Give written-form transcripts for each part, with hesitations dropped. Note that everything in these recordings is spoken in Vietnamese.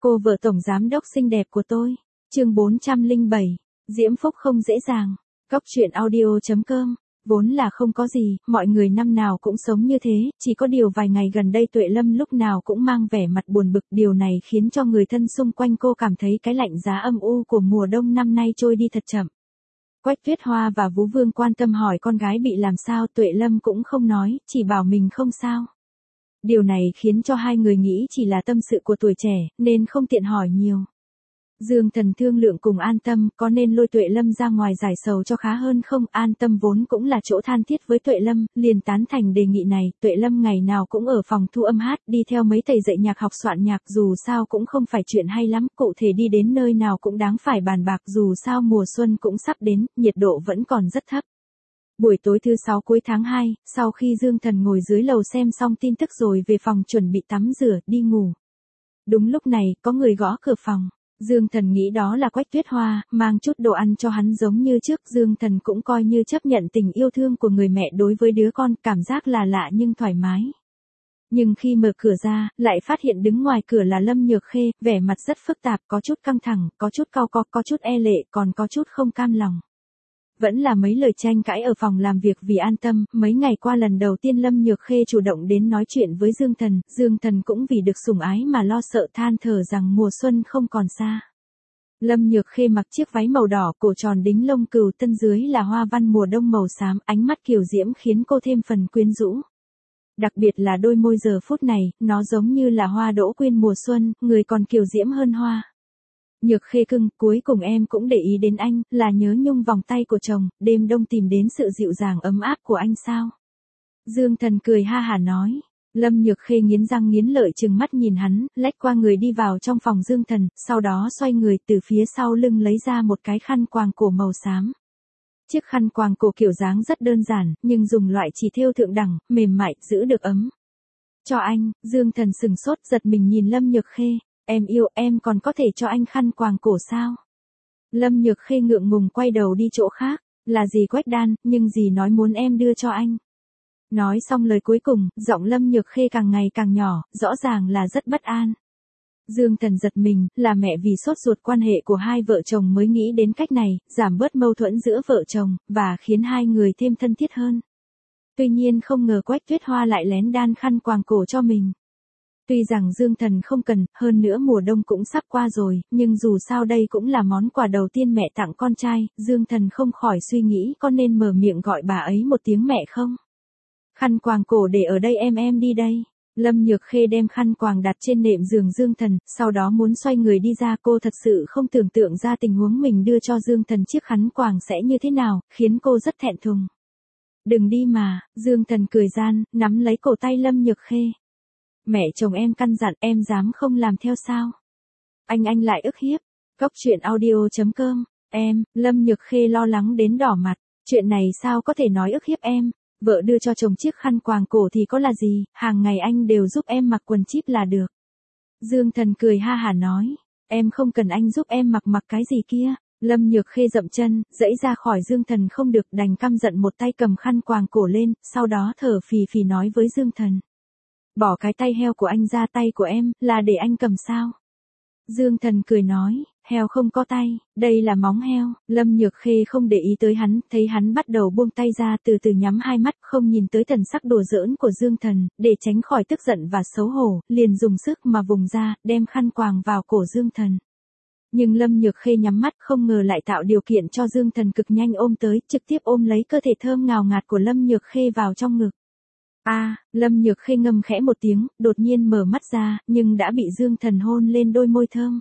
Cô vợ tổng giám đốc xinh đẹp của tôi. Chương 407. Diễm phúc không dễ dàng. Cóc truyện audio.com. Vốn là không có gì, mọi người năm nào cũng sống như thế, chỉ có điều vài ngày gần đây Tuệ Lâm lúc nào cũng mang vẻ mặt buồn bực, điều này khiến cho người thân xung quanh cô cảm thấy cái lạnh giá âm u của mùa đông năm nay trôi đi thật chậm. Quách Tuyết Hoa và Vũ Vương quan tâm hỏi con gái bị làm sao, Tuệ Lâm cũng không nói, chỉ bảo mình không sao. Điều này khiến cho hai người nghĩ chỉ là tâm sự của tuổi trẻ, nên không tiện hỏi nhiều. Dương Thần thương lượng cùng An Tâm, có nên lôi Tuệ Lâm ra ngoài giải sầu cho khá hơn không? An Tâm vốn cũng là chỗ than thiết với Tuệ Lâm, liền tán thành đề nghị này. Tuệ Lâm ngày nào cũng ở phòng thu âm hát, đi theo mấy thầy dạy nhạc học soạn nhạc, dù sao cũng không phải chuyện hay lắm, cụ thể đi đến nơi nào cũng đáng phải bàn bạc, dù sao mùa xuân cũng sắp đến, nhiệt độ vẫn còn rất thấp. Buổi tối thứ 6 cuối tháng 2, sau khi Dương Thần ngồi dưới lầu xem xong tin tức rồi về phòng chuẩn bị tắm rửa, đi ngủ. Đúng lúc này, có người gõ cửa phòng. Dương Thần nghĩ đó là Quách Tuyết Hoa, mang chút đồ ăn cho hắn giống như trước. Dương Thần cũng coi như chấp nhận tình yêu thương của người mẹ đối với đứa con, cảm giác là lạ nhưng thoải mái. Nhưng khi mở cửa ra, lại phát hiện đứng ngoài cửa là Lâm Nhược Khê, vẻ mặt rất phức tạp, có chút căng thẳng, có chút cau có chút e lệ, còn có chút không cam lòng. Vẫn là mấy lời tranh cãi ở phòng làm việc vì An Tâm, mấy ngày qua lần đầu tiên Lâm Nhược Khê chủ động đến nói chuyện với Dương Thần cũng vì được sủng ái mà lo sợ, than thở rằng mùa xuân không còn xa. Lâm Nhược Khê mặc chiếc váy màu đỏ, cổ tròn đính lông cừu, tân dưới là hoa văn mùa đông màu xám, ánh mắt kiều diễm khiến cô thêm phần quyến rũ. Đặc biệt là đôi môi giờ phút này, nó giống như là hoa đỗ quyên mùa xuân, người còn kiều diễm hơn hoa. Nhược Khê cưng, cuối cùng em cũng để ý đến anh, là nhớ nhung vòng tay của chồng, đêm đông tìm đến sự dịu dàng ấm áp của anh sao? Dương Thần cười ha hả nói. Lâm Nhược Khê nghiến răng nghiến lợi trừng mắt nhìn hắn, lách qua người đi vào trong phòng Dương Thần, sau đó xoay người từ phía sau lưng lấy ra một cái khăn quàng cổ màu xám. Chiếc khăn quàng cổ kiểu dáng rất đơn giản, nhưng dùng loại chỉ thêu thượng đẳng, mềm mại, giữ được ấm. Cho anh, Dương Thần sừng sốt giật mình nhìn Lâm Nhược Khê. Em yêu, em còn có thể cho anh khăn quàng cổ sao? Lâm Nhược Khê ngượng ngùng quay đầu đi chỗ khác. Là gì Quách Đan, nhưng gì nói muốn em đưa cho anh. Nói xong lời cuối cùng, giọng Lâm Nhược Khê càng ngày càng nhỏ, rõ ràng là rất bất an. Dương Thần giật mình, là mẹ vì sốt ruột quan hệ của hai vợ chồng mới nghĩ đến cách này, giảm bớt mâu thuẫn giữa vợ chồng, và khiến hai người thêm thân thiết hơn. Tuy nhiên không ngờ Quách Tuyết Hoa lại lén đan khăn quàng cổ cho mình. Tuy rằng Dương Thần không cần, hơn nữa mùa đông cũng sắp qua rồi, nhưng dù sao đây cũng là món quà đầu tiên mẹ tặng con trai, Dương Thần không khỏi suy nghĩ có nên mở miệng gọi bà ấy một tiếng mẹ không? Khăn quàng cổ để ở đây em đi đây. Lâm Nhược Khê đem khăn quàng đặt trên nệm giường Dương Thần, sau đó muốn xoay người đi ra, cô thật sự không tưởng tượng ra tình huống mình đưa cho Dương Thần chiếc khăn quàng sẽ như thế nào, khiến cô rất thẹn thùng. Đừng đi mà, Dương Thần cười gian, nắm lấy cổ tay Lâm Nhược Khê. Mẹ chồng em căn dặn, em dám không làm theo sao? Anh lại ức hiếp. Cóc truyện audio.com. Em, Lâm Nhược Khê lo lắng đến đỏ mặt. Chuyện này sao có thể nói ức hiếp em? Vợ đưa cho chồng chiếc khăn quàng cổ thì có là gì, hàng ngày anh đều giúp em mặc quần chip là được. Dương Thần cười ha hả nói. Em không cần anh giúp em mặc cái gì kia. Lâm Nhược Khê dậm chân, dãy ra khỏi Dương Thần không được, đành căm giận một tay cầm khăn quàng cổ lên, sau đó thở phì phì nói với Dương Thần. Bỏ cái tay heo của anh ra, tay của em, là để anh cầm sao? Dương Thần cười nói, heo không có tay, đây là móng heo. Lâm Nhược Khê không để ý tới hắn, thấy hắn bắt đầu buông tay ra, từ từ nhắm hai mắt, không nhìn tới thần sắc đùa giỡn của Dương Thần, để tránh khỏi tức giận và xấu hổ, liền dùng sức mà vùng ra, đem khăn quàng vào cổ Dương Thần. Nhưng Lâm Nhược Khê nhắm mắt, không ngờ lại tạo điều kiện cho Dương Thần cực nhanh ôm tới, trực tiếp ôm lấy cơ thể thơm ngào ngạt của Lâm Nhược Khê vào trong ngực. Lâm Nhược Khê ngâm khẽ một tiếng, đột nhiên mở mắt ra, nhưng đã bị Dương Thần hôn lên đôi môi thơm.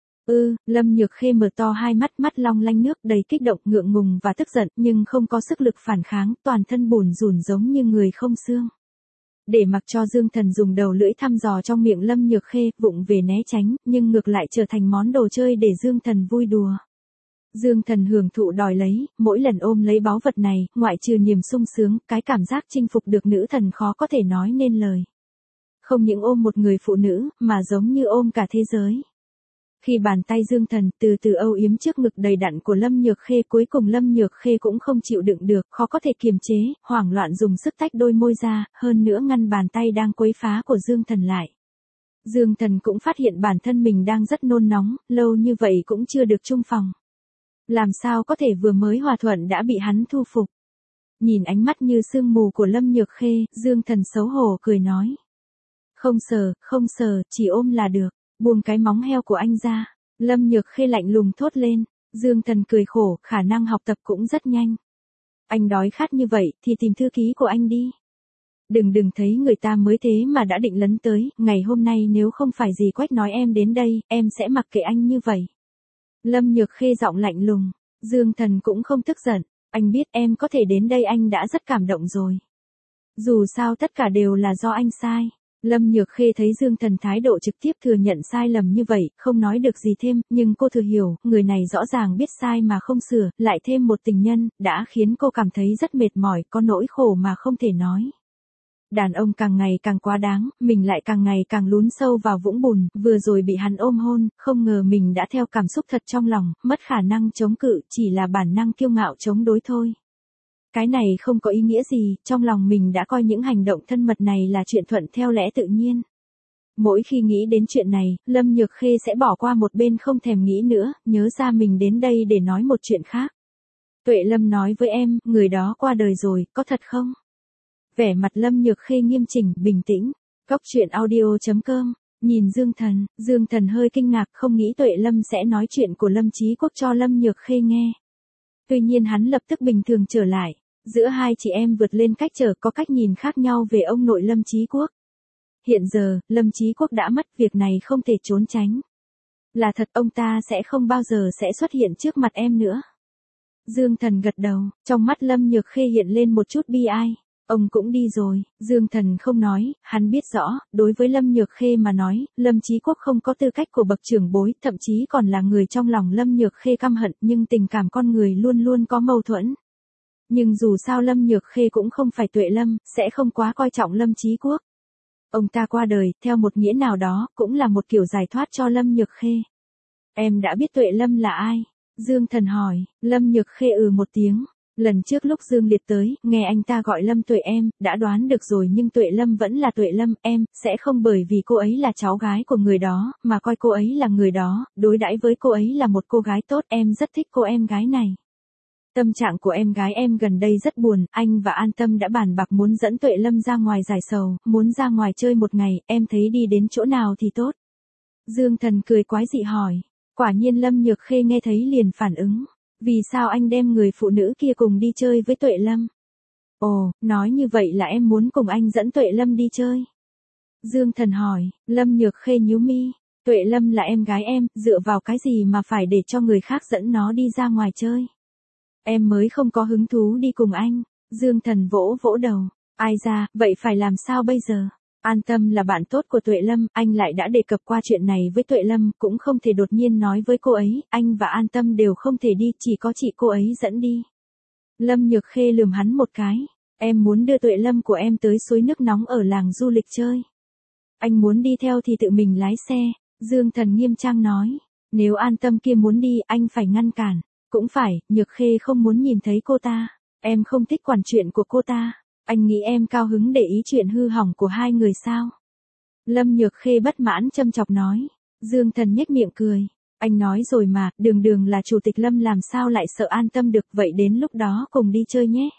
Lâm Nhược Khê mở to hai mắt, mắt long lanh nước, đầy kích động, ngượng ngùng và tức giận, nhưng không có sức lực phản kháng, toàn thân bủn rủn giống như người không xương. Để mặc cho Dương Thần dùng đầu lưỡi thăm dò trong miệng Lâm Nhược Khê, vụng về né tránh, nhưng ngược lại trở thành món đồ chơi để Dương Thần vui đùa. Dương Thần hưởng thụ đòi lấy, mỗi lần ôm lấy báu vật này, ngoại trừ niềm sung sướng, cái cảm giác chinh phục được nữ thần khó có thể nói nên lời. Không những ôm một người phụ nữ, mà giống như ôm cả thế giới. Khi bàn tay Dương Thần từ từ âu yếm trước ngực đầy đặn của Lâm Nhược Khê, cuối cùng Lâm Nhược Khê cũng không chịu đựng được, khó có thể kiềm chế, hoảng loạn dùng sức tách đôi môi ra, hơn nữa ngăn bàn tay đang quấy phá của Dương Thần lại. Dương Thần cũng phát hiện bản thân mình đang rất nôn nóng, lâu như vậy cũng chưa được chung phòng. Làm sao có thể vừa mới hòa thuận đã bị hắn thu phục. Nhìn ánh mắt như sương mù của Lâm Nhược Khê, Dương Thần xấu hổ cười nói. Không sờ, chỉ ôm là được, buông cái móng heo của anh ra. Lâm Nhược Khê lạnh lùng thốt lên. Dương Thần cười khổ, khả năng học tập cũng rất nhanh. Anh đói khát như vậy thì tìm thư ký của anh đi. Đừng thấy người ta mới thế mà đã định lấn tới, ngày hôm nay nếu không phải dì Quách nói em đến đây, em sẽ mặc kệ anh như vậy. Lâm Nhược Khê giọng lạnh lùng. Dương Thần cũng không tức giận, anh biết em có thể đến đây anh đã rất cảm động rồi. Dù sao tất cả đều là do anh sai. Lâm Nhược Khê thấy Dương Thần thái độ trực tiếp thừa nhận sai lầm như vậy, không nói được gì thêm, nhưng cô thừa hiểu, người này rõ ràng biết sai mà không sửa, lại thêm một tình nhân, đã khiến cô cảm thấy rất mệt mỏi, có nỗi khổ mà không thể nói. Đàn ông càng ngày càng quá đáng, mình lại càng ngày càng lún sâu vào vũng bùn, vừa rồi bị hắn ôm hôn, không ngờ mình đã theo cảm xúc thật trong lòng, mất khả năng chống cự, chỉ là bản năng kiêu ngạo chống đối thôi. Cái này không có ý nghĩa gì, trong lòng mình đã coi những hành động thân mật này là chuyện thuận theo lẽ tự nhiên. Mỗi khi nghĩ đến chuyện này, Lâm Nhược Khê sẽ bỏ qua một bên không thèm nghĩ nữa, nhớ ra mình đến đây để nói một chuyện khác. Tuệ Lâm nói với em, người đó qua đời rồi, có thật không? Vẻ mặt Lâm Nhược Khê nghiêm chỉnh, bình tĩnh. Cóc truyện audio.com. Nhìn Dương Thần hơi kinh ngạc, không nghĩ Tuệ Lâm sẽ nói chuyện của Lâm Chí Quốc cho Lâm Nhược Khê nghe. Tuy nhiên hắn lập tức bình thường trở lại. Giữa hai chị em vượt lên cách trở có cách nhìn khác nhau về ông nội Lâm Chí Quốc. Hiện giờ, Lâm Chí Quốc đã mất, việc này không thể trốn tránh. Là thật, ông ta sẽ không bao giờ sẽ xuất hiện trước mặt em nữa. Dương Thần gật đầu, trong mắt Lâm Nhược Khê hiện lên một chút bi ai. Ông cũng đi rồi, Dương Thần không nói, hắn biết rõ, đối với Lâm Nhược Khê mà nói, Lâm Chí Quốc không có tư cách của bậc trưởng bối, thậm chí còn là người trong lòng Lâm Nhược Khê căm hận, nhưng tình cảm con người luôn luôn có mâu thuẫn. Nhưng dù sao Lâm Nhược Khê cũng không phải Tuệ Lâm, sẽ không quá coi trọng Lâm Chí Quốc. Ông ta qua đời, theo một nghĩa nào đó, cũng là một kiểu giải thoát cho Lâm Nhược Khê. Em đã biết Tuệ Lâm là ai? Dương Thần hỏi. Lâm Nhược Khê một tiếng. Lần trước lúc Dương Liệt tới, nghe anh ta gọi Lâm Tuệ em, đã đoán được rồi, nhưng Tuệ Lâm vẫn là Tuệ Lâm, em sẽ không bởi vì cô ấy là cháu gái của người đó, mà coi cô ấy là người đó, đối đãi với cô ấy là một cô gái tốt, em rất thích cô em gái này. Tâm trạng của em gái em gần đây rất buồn, anh và An Tâm đã bàn bạc muốn dẫn Tuệ Lâm ra ngoài giải sầu, muốn ra ngoài chơi một ngày, em thấy đi đến chỗ nào thì tốt. Dương Thần cười quái dị hỏi. Quả nhiên Lâm Nhược Khê nghe thấy liền phản ứng. Vì sao anh đem người phụ nữ kia cùng đi chơi với Tuệ Lâm? Ồ, nói như vậy là em muốn cùng anh dẫn Tuệ Lâm đi chơi. Dương Thần hỏi. Lâm Nhược Khê nhíu mi. Tuệ Lâm là em gái em, dựa vào cái gì mà phải để cho người khác dẫn nó đi ra ngoài chơi? Em mới không có hứng thú đi cùng anh. Dương Thần vỗ vỗ đầu. Ai ra, vậy phải làm sao bây giờ? An Tâm là bạn tốt của Tuệ Lâm, anh lại đã đề cập qua chuyện này với Tuệ Lâm, cũng không thể đột nhiên nói với cô ấy, anh và An Tâm đều không thể đi, chỉ có chị cô ấy dẫn đi. Lâm Nhược Khê lườm hắn một cái, em muốn đưa Tuệ Lâm của em tới suối nước nóng ở làng du lịch chơi. Anh muốn đi theo thì tự mình lái xe, Dương Thần nghiêm trang nói, nếu An Tâm kia muốn đi, anh phải ngăn cản, cũng phải, Nhược Khê không muốn nhìn thấy cô ta, em không thích quản chuyện của cô ta. Anh nghĩ em cao hứng để ý chuyện hư hỏng của hai người sao? Lâm Nhược Khê bất mãn châm chọc nói. Dương Thần nhếch miệng cười. Anh nói rồi mà, đường là chủ tịch Lâm làm sao lại sợ An Tâm được, vậy đến lúc đó cùng đi chơi nhé.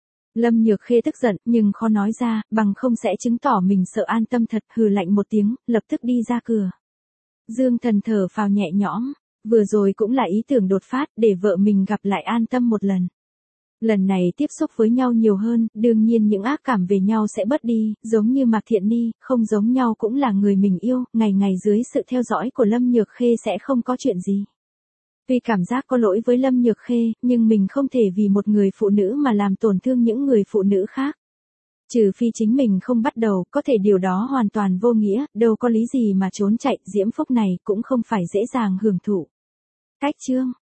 Lâm Nhược Khê tức giận, nhưng khó nói ra, bằng không sẽ chứng tỏ mình sợ An Tâm thật, hừ lạnh một tiếng, lập tức đi ra cửa. Dương Thần thở phào nhẹ nhõm, vừa rồi cũng là ý tưởng đột phát để vợ mình gặp lại An Tâm một lần. Lần này tiếp xúc với nhau nhiều hơn, đương nhiên những ác cảm về nhau sẽ bớt đi, giống như Mạc Thiện Ni, không giống nhau cũng là người mình yêu, ngày ngày dưới sự theo dõi của Lâm Nhược Khê sẽ không có chuyện gì. Tuy cảm giác có lỗi với Lâm Nhược Khê, nhưng mình không thể vì một người phụ nữ mà làm tổn thương những người phụ nữ khác. Trừ phi chính mình không bắt đầu, có thể điều đó hoàn toàn vô nghĩa, đâu có lý gì mà trốn chạy, diễm phúc này cũng không phải dễ dàng hưởng thụ. Cách chương